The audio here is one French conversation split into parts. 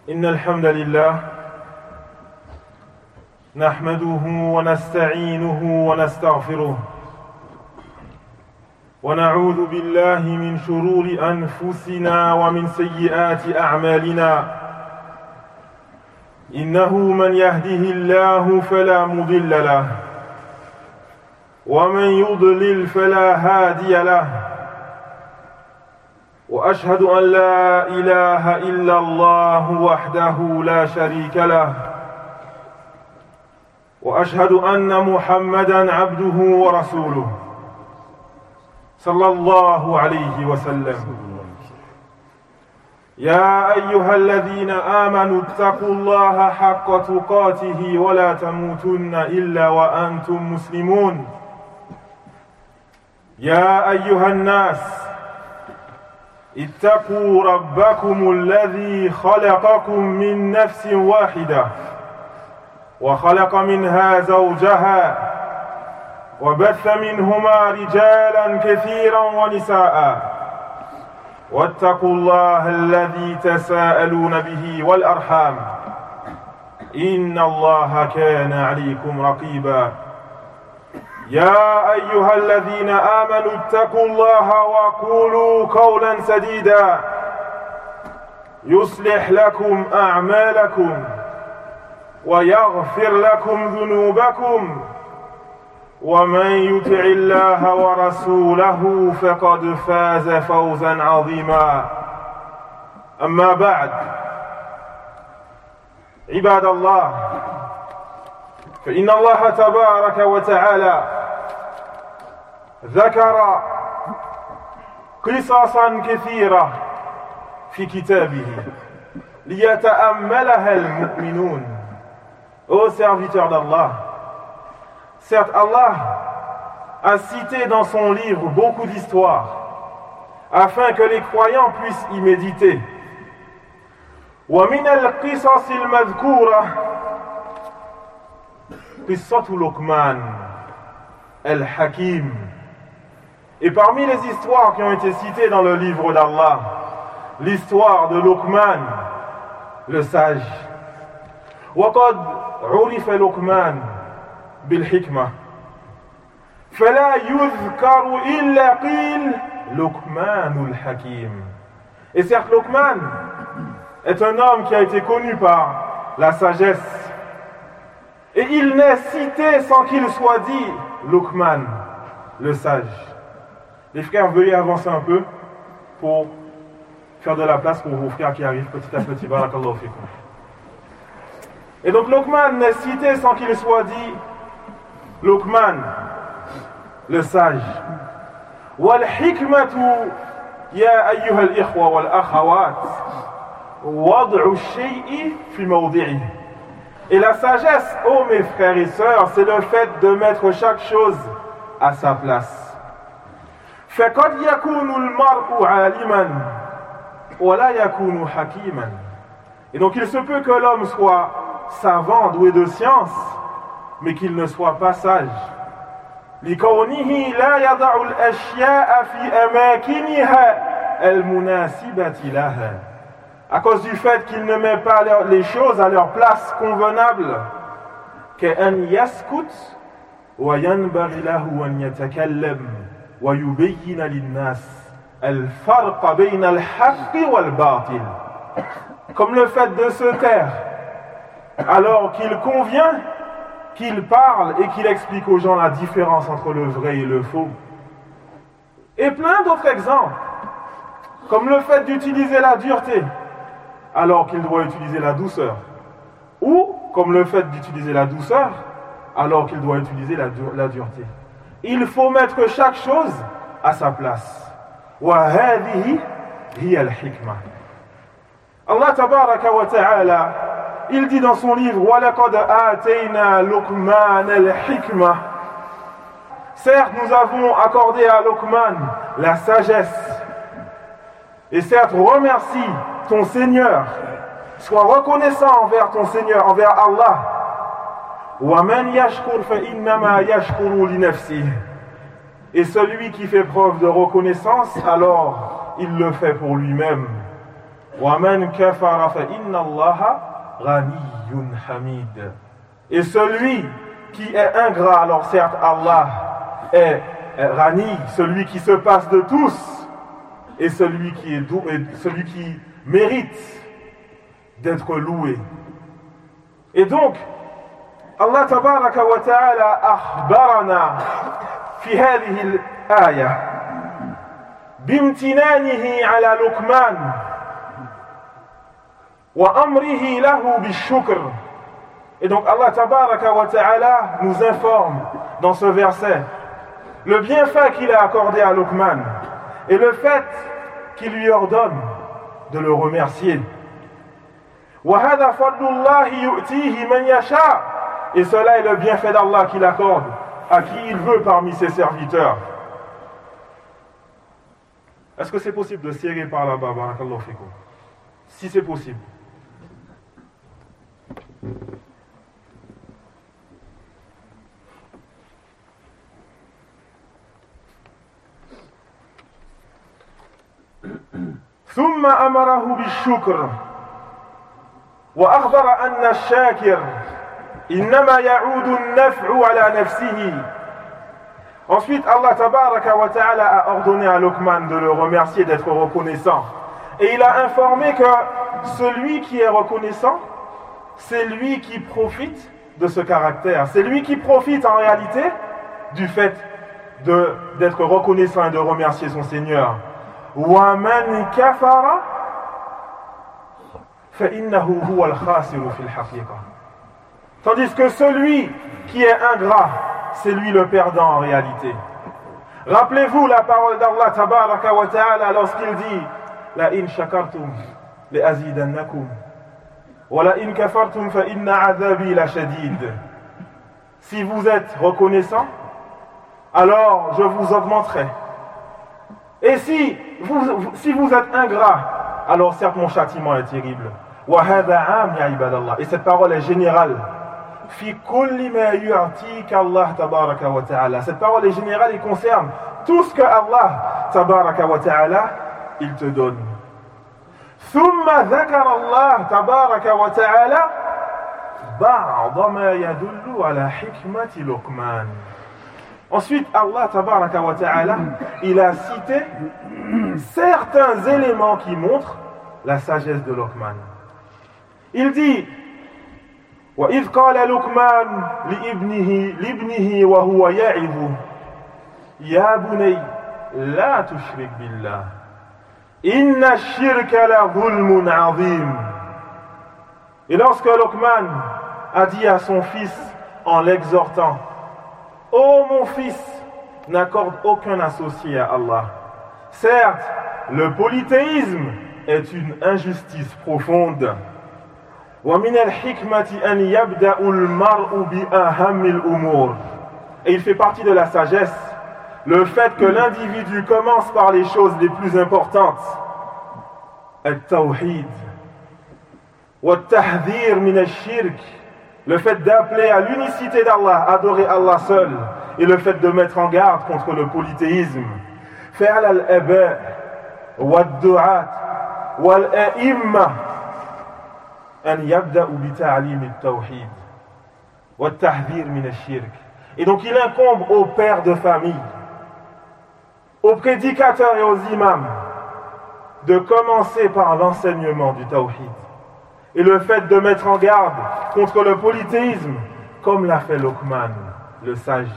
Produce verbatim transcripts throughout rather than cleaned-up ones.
إن الحمد لله نحمده ونستعينه ونستغفره ونعوذ بالله من شرور أنفسنا ومن سيئات أعمالنا إنه من يهده الله فلا مضل له ومن يضلل فلا هادي له وأشهد أن لا إله إلا الله وحده لا شريك له وأشهد أن محمدًا عبده ورسوله صلى الله عليه وسلم يا أيها الذين آمنوا اتقوا الله حق تقاته ولا تموتن إلا وأنتم مسلمون يا أيها الناس اتقوا ربكم الذي خلقكم من نفس واحدة وخلق منها زوجها وبث منهما رجالا كثيرا ونساء واتقوا الله الذي تساءلون به والأرحام إن الله كان عليكم رقيبا يا أيها الذين آمنوا اتقوا الله وقولوا قولا سديدا يصلح لكم أعمالكم ويغفر لكم ذنوبكم ومن يطع الله ورسوله فقد فاز فوزا عظيما أما بعد عباد الله فإن الله تبارك وتعالى ذكر قصصا كثيرة في كتابه ليتأملها المؤمنون. Ô serviteurs d'Allah, certes Allah a cité dans son livre beaucoup d'histoires afin que les croyants puissent y méditer. ومن القصص المذكورة قصة لقمان الحكيم. Et parmi les histoires qui ont été citées dans le livre d'Allah, l'histoire de Luqman, le sage. وقد عرف لقمان بالحكمة فلا يذكر إلا قيل لقمان الحكيم. Et certes Luqman est un homme qui a été connu par la sagesse et il n'est cité sans qu'il soit dit Luqman, le sage. Les frères, veuillez avancer un peu pour faire de la place pour vos frères qui arrivent petit à petit. Barakallahu fikum. Et donc Luqman n'est cité sans qu'il soit dit Luqman, le sage. Wal hikmatu ya ayyuha al-ikhwa wal akhawat wad'u ash-shay'i fi mawdi'ihi. Et la sagesse, ô mes frères et sœurs, c'est le fait de mettre chaque chose à sa place. فقد يكون المرء عالما ولا يكون حكيما. Et donc il se peut que l'homme soit savant, doué de science, mais qu'il ne soit pas sage. لكونه لا يضع الأشياء في أماكنها المناسبة لها. À cause du fait qu'il ne met pas les choses à leur place convenable. كأن يسكت وينبغي له أن يتكلم ويبين للناس الفرق بين الحق والباطل. Comme le fait de se taire alors qu'il convient qu'il parle et qu'il explique aux gens la différence entre le vrai et le faux. Et plein d'autres exemples, comme le fait d'utiliser la dureté alors qu'il doit utiliser la douceur, ou comme le fait d'utiliser la douceur alors qu'il doit utiliser la, dur- la dureté. Il faut mettre chaque chose à sa place. وَهَذِهِ هِيَ الْحِكْمَةِ. Allah tabaraka wa ta'ala, il dit dans son livre وَلَقَدْ آتَيْنَا لُقْمَانَ الْحِكْمَةِ. Certes, nous avons accordé à Luqman la sagesse. Et certes, remercie ton Seigneur. Sois reconnaissant envers ton Seigneur, envers Allah. وَمَنْ يَشْكُرْ فَإِنَّمَا يَشْكُرُ لِنَفْسِهِ. Et celui qui fait preuve de reconnaissance, alors il le fait pour lui-même. وَمَنْ كَفَرَ فَإِنَّ اللَّهَ غَنِيٌّ حَمِيدٌ. Et celui qui est ingrat, alors certes Allah est Rani, celui qui se passe de tous, et celui qui est doux, et celui qui mérite d'être loué. Et donc, Allah tabaraka wa ta'ala akhbarana fi hadhihi al-aya bimtinanihi ala Luqman wa amrihi lahu bishukr. Et donc Allah tabaraka wa ta'ala nous informe dans ce verset le bienfait qu'il a accordé à Luqman et le fait qu'il lui ordonne de le remercier. وَهَذَا فَضْلُ اللَّهِ يُؤْتِيهِ مَنْ يَشَاءُ. Et cela est le bienfait d'Allah qu'il accorde à qui il veut parmi ses serviteurs. Est-ce que c'est possible de serrer par là-bas, barakallahu fikum? Si c'est possible. ثم أمره بالشكر وأخبر أن الشاكر إنما يعود النفع على نفسه. Ensuite, Allah tabaraka wa ta'ala a ordonné à Luqman de le remercier, d'être reconnaissant. Et il a informé que celui qui est reconnaissant, c'est lui qui profite de ce caractère. C'est lui qui profite en réalité du fait de, d'être reconnaissant et de remercier son Seigneur. وَمَنْ كَفَرَ فَإِنَّهُ هُوَ الْخَاسِرُ فِي الْحَقِيقَةِ. Tandis que celui qui est ingrat, c'est lui le perdant en réalité. Rappelez-vous la parole d'Allah tabaraka wa ta'ala lorsqu'il dit La in shakartum li azidannakum wa la in kafartum fa inna adhabi la shadid. Si vous êtes reconnaissant, alors je vous augmenterai. Et si vous, si vous êtes ingrat, alors certes mon châtiment est terrible. Wa hadha 'am ya ibadallah. Et cette parole est générale. Fi kulli ma yu'tika Allah tabaraka wa ta'ala. Cette parole est générale et concerne tout ce que Allah tabaraka wa ta'ala il te donne. Thumma dhakara Allah tabaraka wa ta'ala ba'd ma yadullu ala hikmati Luqman. Ensuite, Allah tabaraka wa ta'ala il a cité certains éléments qui montrent la sagesse de Luqman. Il dit وَإِذْ قَالَ لُقْمَانُ لِابْنِهِ لِابْنِهِ وَهُوَ يَعِظُهُ يَا بُنَيَّ لَا تُشْرِكْ بِاللَّهِ إِنَّ الشِّرْكَ لَظُلْمٌ عَظِيمٌ. Et lorsque Luqman a dit à son fils en l'exhortant Ô mon fils, n'accorde aucun associé à Allah. Certes, le polythéisme est une injustice profonde. وَمِنَ الْحِكْمَةِ أَنْ يَبْدَأُ الْمَرْءُ بِأَهَمِّ الْأُمُورِ. Et il fait partie de la sagesse le fait que l'individu commence par les choses les plus importantes. التوحيد والتحذير من الشرك. Le fait d'appeler à l'unicité d'Allah, adorer Allah seul, et le fait de mettre en garde contre le polythéisme. فعل الآباء والدعاة والأئمة أن يبدأوا بتعليم التوحيد والتحذير من الشرك. Et donc il incombe aux pères de famille, aux prédicateurs et aux imams de commencer par l'enseignement du tawhid et le fait de mettre en garde contre le polythéisme comme l'a fait Luqman, le sage.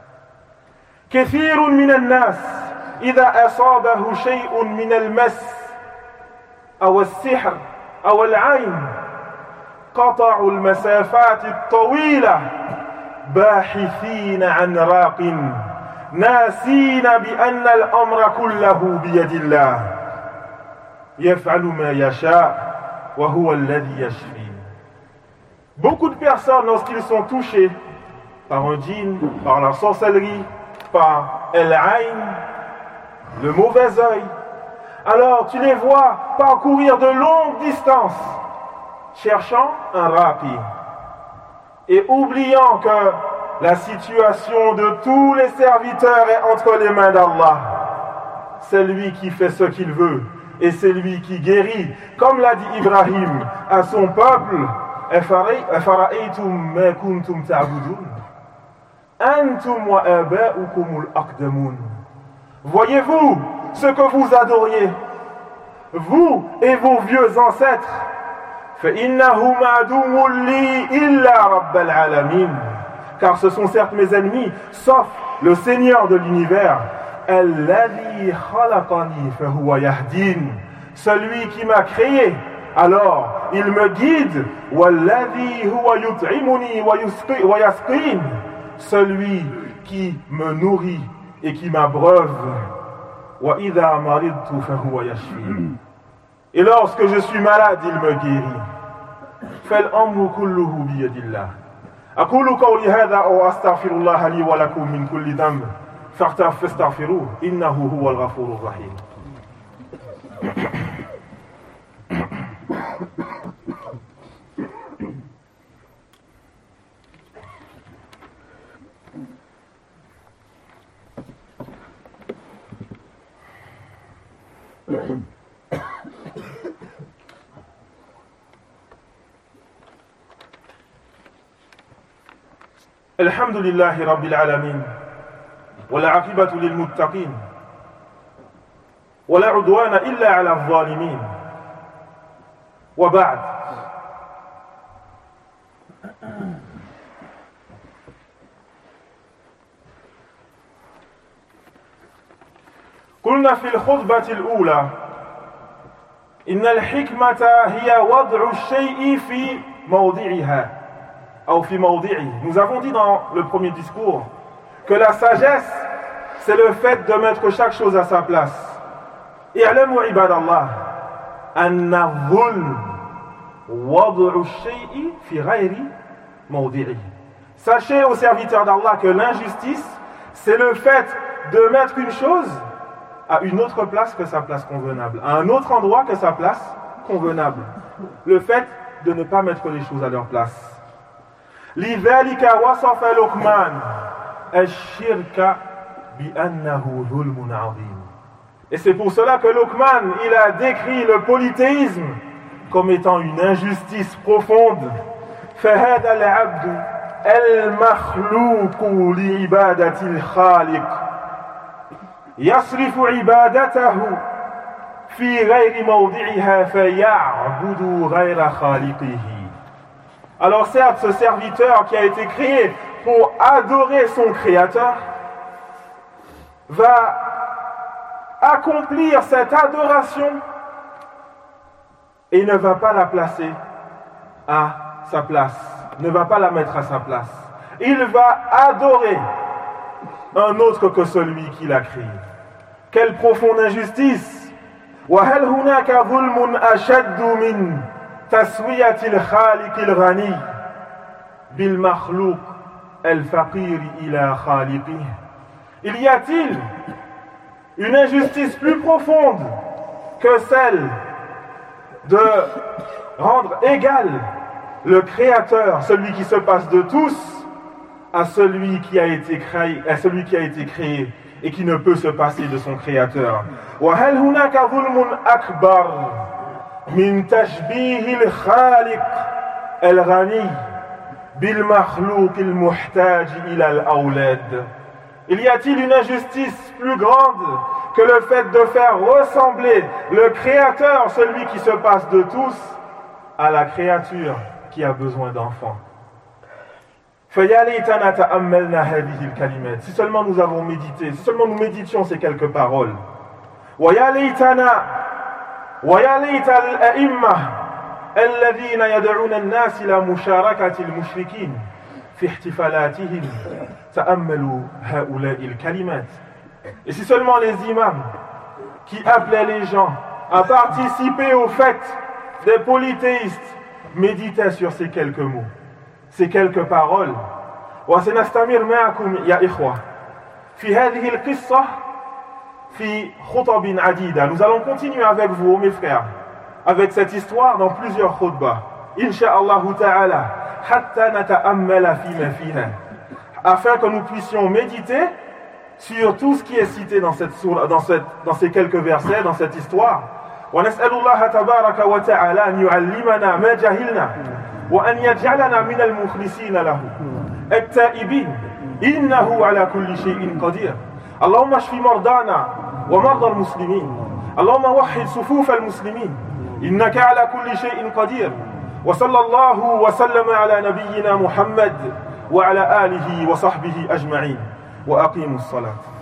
كثير من الناس إذا أصابه شيء من المس أو السحر أو العين قطعوا المسافات الطويلة باحثين عن راق ناسين بأن الأمر كله بيد الله يفعل ما يشاء وهو الذي يشفي. Beaucoup de personnes, lorsqu'ils sont touchés par un djinn, par la sorcellerie, par el-ayn, le mauvais œil, alors tu les vois parcourir de longues distances cherchant un raqi et oubliant que la situation de tous les serviteurs est entre les mains d'Allah. C'est lui qui fait ce qu'il veut. et c'est lui qui guérit. Comme l'a dit Ibrahim à son peuple, أَفَرَأَيْتُمْ مَا كُنْتُمْ تَعْبُدُونَ أَنْتُمْ وَآبَاؤُكُمُ الْأَقْدَمُونَ. Voyez-vous ce que vous adoriez, vous et vos vieux ancêtres. فَإِنَّهُمْ عَدُوٌّ لِّي إِلَّا رَبَّ الْعَالَمِينَ. Car ce sont certes mes ennemis, sauf le Seigneur de l'univers. الَّذِي خَلَقَنِي فَهُوَ يَهْدِينِ. Celui qui m'a créé, alors il me guide. وَالَّذِي هُوَ يُطْعِمُنِي وَيَسْقِينِ. Celui qui me nourrit et qui m'abreuve. وَإِذَا مَرِضْتُ فَهُوَ يَشْفِينِ. Et lorsque je suis malade, il me guérit. فَالْأَمْرُ كُلُّهُ بِيَدِ اللَّهِ. أقول قولي هذا وأستغفر الله لي ولكم من كل ذنب فاستغفروه إنه هو الغفور الرحيم. الحمد لله رب العالمين والعاقبة للمتقين ولا عدوان إلا على الظالمين وبعد. قلنا في الخطبة الأولى إن الحكمة هي وضع الشيء في موضعها. Nous avons dit dans le premier discours que la sagesse, c'est le fait de mettre chaque chose à sa place. اعلموا عباد الله أن الظلم وضع الشيء في غير موضعه. Sachez aux serviteurs d'Allah que l'injustice, c'est le fait de mettre une chose à une autre place que sa place convenable, à un autre endroit que sa place convenable. Le fait de ne pas mettre les choses à leur place. لذلك وصف لقمان الشرك بأنه ظلم عظيم. Et c'est pour cela que Luqman, il a décrit le polythéisme comme étant une injustice profonde. فهذا العبد المخلوق لعبادة الخالق يصرف عبادته في غير موضعها فيعبد غير خالقه. Alors certes, ce serviteur qui a été créé pour adorer son Créateur va accomplir cette adoration et ne va pas la placer à sa place, ne va pas la mettre à sa place. Il va adorer un autre que celui qui l'a créé. Quelle profonde injustice! وَهَلْ هُنَاكَ ظُلْمٌ أَشَدُّ مِنْ تسوية الخالق الغني بالمخلوق الفقير إلى خالقه. Il y a-t-il une injustice plus profonde que celle de rendre égal le Créateur, celui qui se passe de tous, à celui qui a été créé, à celui qui a été créé et qui ne peut se passer de son Créateur. وهل هناك ظلم أكبر من تشبيه الخالق الغني بالمخلوق المحتاج إلى الأولاد. Il y a-t-il une injustice plus grande que le fait de faire ressembler le Créateur, celui qui se passe de tous, à la créature qui a besoin d'enfants? فَيَا لَيْتَنَا تَأَمَّلْنَا هَذِهِ الْكَلِمَاتِ. Si seulement nous avons médité, si seulement nous méditions ces quelques paroles. وَيَا لَيْتَنَا وَيَا لَيْتَ الْأَئِمَّةِ الَّذِينَ يَدْعُونَ النَّاسِ إِلَى مُشَارَكَةِ الْمُشْرِكِينَ في احتفالاتهم تأملوا هؤلاء الكلمات. Et si seulement les imams qui appelaient les gens à participer aux fêtes des polythéistes méditaient sur ces quelques mots, ces quelques paroles. وسنستمر معكم يا إخوة في هذه القصة في خطب عديدة. Nous allons continuer avec vous, mes frères, avec cette histoire dans plusieurs khutbahs. Inch'Allah ta'ala. Afin que nous puissions méditer sur tout ce qui est cité dans, cette, dans, cette, dans ces quelques versets, dans cette histoire. ونسأل الله تبارك وتعالى أن يعلمنا ما جهلنا وأن يجعلنا من المخلصين له التائبين، إنه على كل شيء قدير. اللهم اشف مرضانا ومرضى المسلمين، اللهم وحد صفوف المسلمين، إنك على كل شيء قدير. وصلى الله وسلم على نبينا محمد وعلى آله وصحبه أجمعين، وأقيموا الصلاة.